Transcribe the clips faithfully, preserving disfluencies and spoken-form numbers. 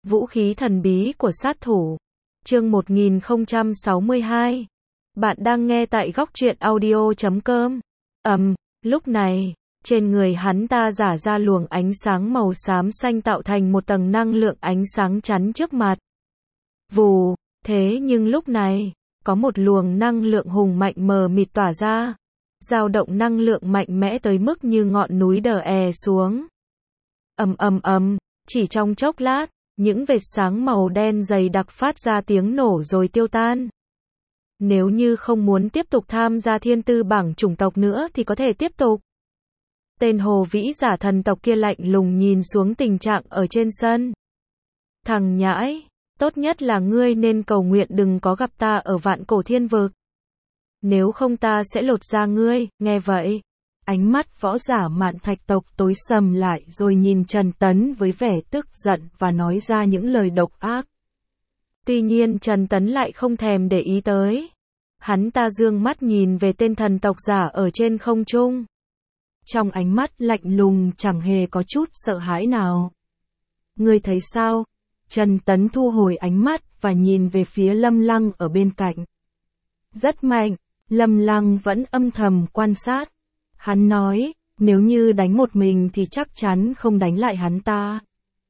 Vũ khí thần bí của sát thủ. Chương một nghìn không trăm sáu mươi hai. Bạn đang nghe tại góc truyện audio chấm com. Ầm, lúc này, trên người hắn ta rả ra luồng ánh sáng màu xám xanh tạo thành một tầng năng lượng ánh sáng chắn trước mặt. Vù, thế nhưng lúc này, có một luồng năng lượng hùng mạnh mờ mịt tỏa ra. Dao động năng lượng mạnh mẽ tới mức như ngọn núi đờ è xuống. Ầm ầm ầm, chỉ trong chốc lát, những vệt sáng màu đen dày đặc phát ra tiếng nổ rồi tiêu tan. Nếu như không muốn tiếp tục tham gia thiên tư bảng chủng tộc nữa thì có thể tiếp tục. Tên hồ vĩ giả thần tộc kia lạnh lùng nhìn xuống tình trạng ở trên sân. Thằng nhãi, tốt nhất là ngươi nên cầu nguyện đừng có gặp ta ở vạn cổ thiên vực. Nếu không ta sẽ lột da ngươi, nghe vậy. Ánh mắt võ giả Mạn Thạch tộc tối sầm lại rồi nhìn Trần Tấn với vẻ tức giận và nói ra những lời độc ác. Tuy nhiên Trần Tấn lại không thèm để ý tới. Hắn ta dương mắt nhìn về tên thần tộc giả ở trên không trung. Trong ánh mắt lạnh lùng chẳng hề có chút sợ hãi nào. Ngươi thấy sao? Trần Tấn thu hồi ánh mắt và nhìn về phía Lâm Lăng ở bên cạnh. Rất mạnh, Lâm Lăng vẫn âm thầm quan sát. Hắn nói, nếu như đánh một mình thì chắc chắn không đánh lại hắn ta.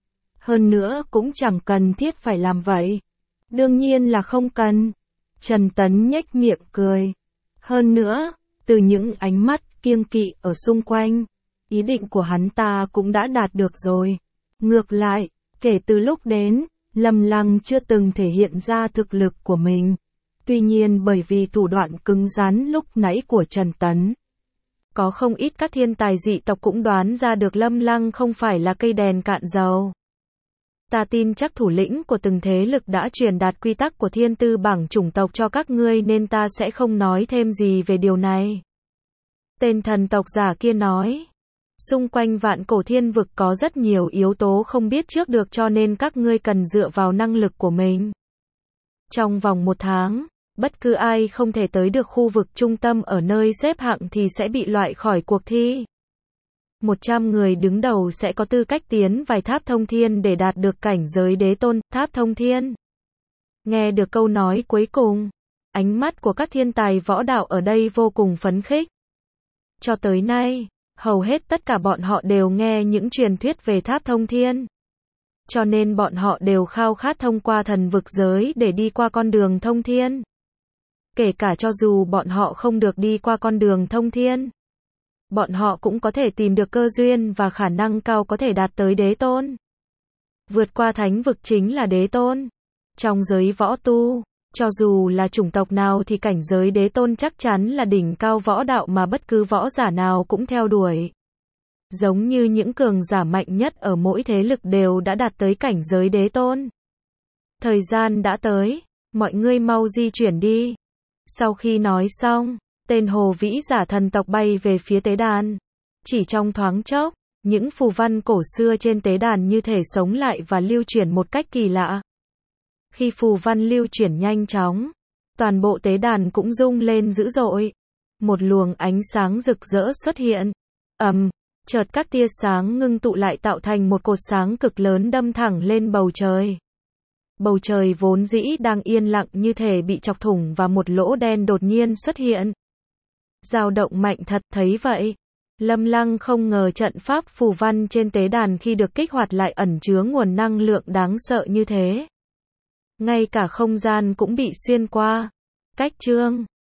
Hơn nữa cũng chẳng cần thiết phải làm vậy. Đương nhiên là không cần. Trần Tấn nhếch miệng cười. Hơn nữa, từ những ánh mắt kiêng kỵ ở xung quanh, ý định của hắn ta cũng đã đạt được rồi. Ngược lại, kể từ lúc đến, Lâm Lăng chưa từng thể hiện ra thực lực của mình. Tuy nhiên bởi vì thủ đoạn cứng rắn lúc nãy của Trần Tấn, có không ít các thiên tài dị tộc cũng đoán ra được Lâm Lăng không phải là cây đèn cạn dầu. Ta tin chắc thủ lĩnh của từng thế lực đã truyền đạt quy tắc của thiên tư bảng chủng tộc cho các ngươi nên ta sẽ không nói thêm gì về điều này. Tên thần tộc giả kia nói. Xung quanh vạn cổ thiên vực có rất nhiều yếu tố không biết trước được cho nên các ngươi cần dựa vào năng lực của mình. Trong vòng một tháng, bất cứ ai không thể tới được khu vực trung tâm ở nơi xếp hạng thì sẽ bị loại khỏi cuộc thi. một trăm người đứng đầu sẽ có tư cách tiến vào tháp thông thiên để đạt được cảnh giới đế tôn, tháp thông thiên. Nghe được câu nói cuối cùng, ánh mắt của các thiên tài võ đạo ở đây vô cùng phấn khích. Cho tới nay, hầu hết tất cả bọn họ đều nghe những truyền thuyết về tháp thông thiên. Cho nên bọn họ đều khao khát thông qua thần vực giới để đi qua con đường thông thiên. Kể cả cho dù bọn họ không được đi qua con đường thông thiên, bọn họ cũng có thể tìm được cơ duyên và khả năng cao có thể đạt tới đế tôn. Vượt qua thánh vực chính là đế tôn. Trong giới võ tu, cho dù là chủng tộc nào thì cảnh giới đế tôn chắc chắn là đỉnh cao võ đạo mà bất cứ võ giả nào cũng theo đuổi. Giống như những cường giả mạnh nhất ở mỗi thế lực đều đã đạt tới cảnh giới đế tôn. Thời gian đã tới, mọi ngươi mau di chuyển đi. Sau khi nói xong, tên hồ vĩ giả thần tộc bay về phía tế đàn. Chỉ trong thoáng chốc, những phù văn cổ xưa trên tế đàn như thể sống lại và lưu chuyển một cách kỳ lạ. Khi phù văn lưu chuyển nhanh chóng, toàn bộ tế đàn cũng rung lên dữ dội. Một luồng ánh sáng rực rỡ xuất hiện. Ầm, chợt các tia sáng ngưng tụ lại tạo thành một cột sáng cực lớn đâm thẳng lên bầu trời. Bầu trời vốn dĩ đang yên lặng như thể bị chọc thủng và một lỗ đen đột nhiên xuất hiện. Dao động mạnh thật, thấy vậy. Lâm Lăng không ngờ trận pháp phù văn trên tế đàn khi được kích hoạt lại ẩn chứa nguồn năng lượng đáng sợ như thế. Ngay cả không gian cũng bị xuyên qua. Cách chương